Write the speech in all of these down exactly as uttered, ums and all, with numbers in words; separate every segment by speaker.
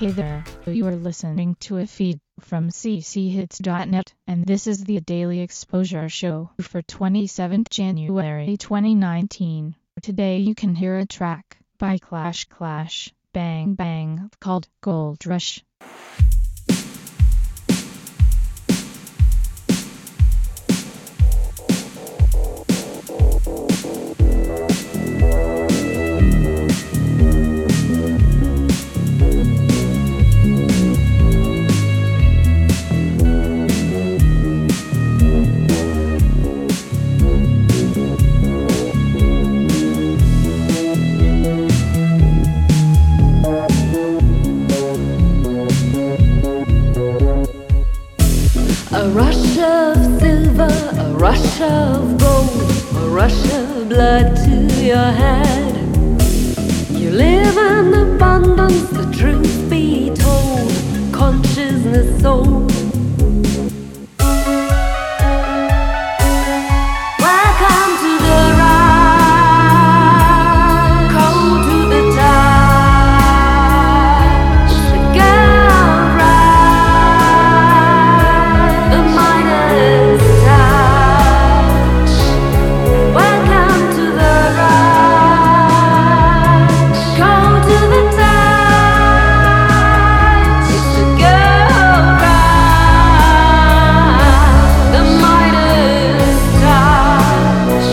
Speaker 1: Hey there, you are listening to a feed from c c hits dot net, and this is the Daily Exposure Show for twenty-seventh January twenty nineteen. Today you can hear a track by Clash Clash, Bang Bang, called Gold Rush.
Speaker 2: A rush of silver, a rush of gold, a rush of blood to your head. You live in abundance, the truth be told, consciousness soul. Welcome to the ride, cold to the touch, the gold ride, the Midas touch. Welcome to the ride, cold to the touch, it's the gold ride, the Midas touch.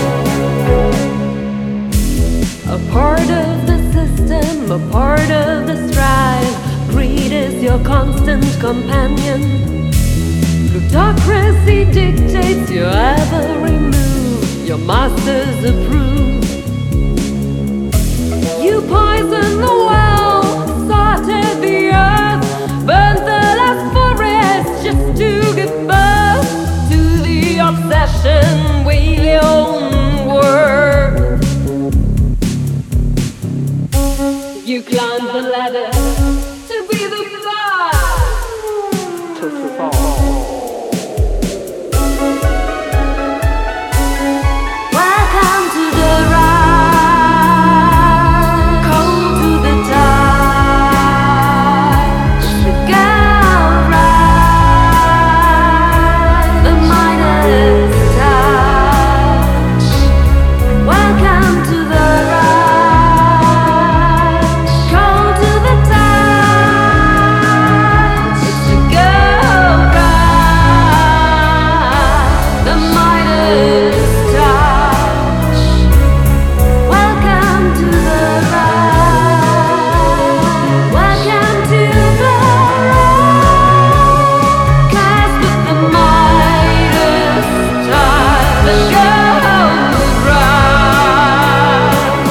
Speaker 2: A part of the system, a part of the strive. Greed is your constant companion. Plutocracy dictates your every move. Your masters approve. You poison the well, salted the earth, burnt the last forest just to give birth to the obsession we own worth. You climb the ladder to be the first to fall. Welcome to the ride, cold to the touch, the gold ride, the Midas touch. Welcome to the ride, cold to the touch, it's the gold ride, the Midas touch. Welcome to the ride, welcome to the ride, cast with the Midas touch, the gold rush.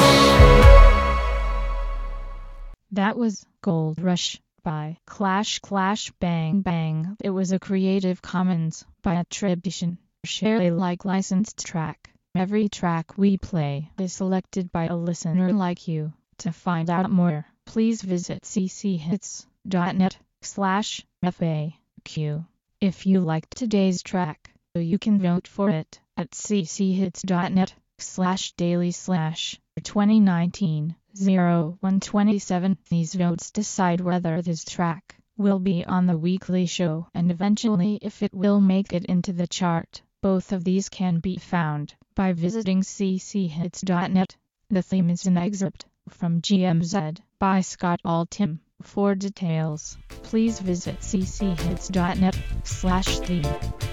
Speaker 1: That was Gold Rush by Clash Clash Bang Bang. It was a Creative Commons by attribution, share Alike licensed track. Every track we play is selected by a listener like you. To find out more, please visit c c hits dot net slash F A Q. If you liked today's track, you can vote for it at c c hits dot net slash daily slash twenty nineteen oh one twenty-seven. These votes decide whether this track will be on the weekly show and eventually if it will make it into the chart. Both of these can be found by visiting c c hits dot net. The theme is an excerpt from G M Z by Scott Altham. For details, please visit c c hits dot net slash theme.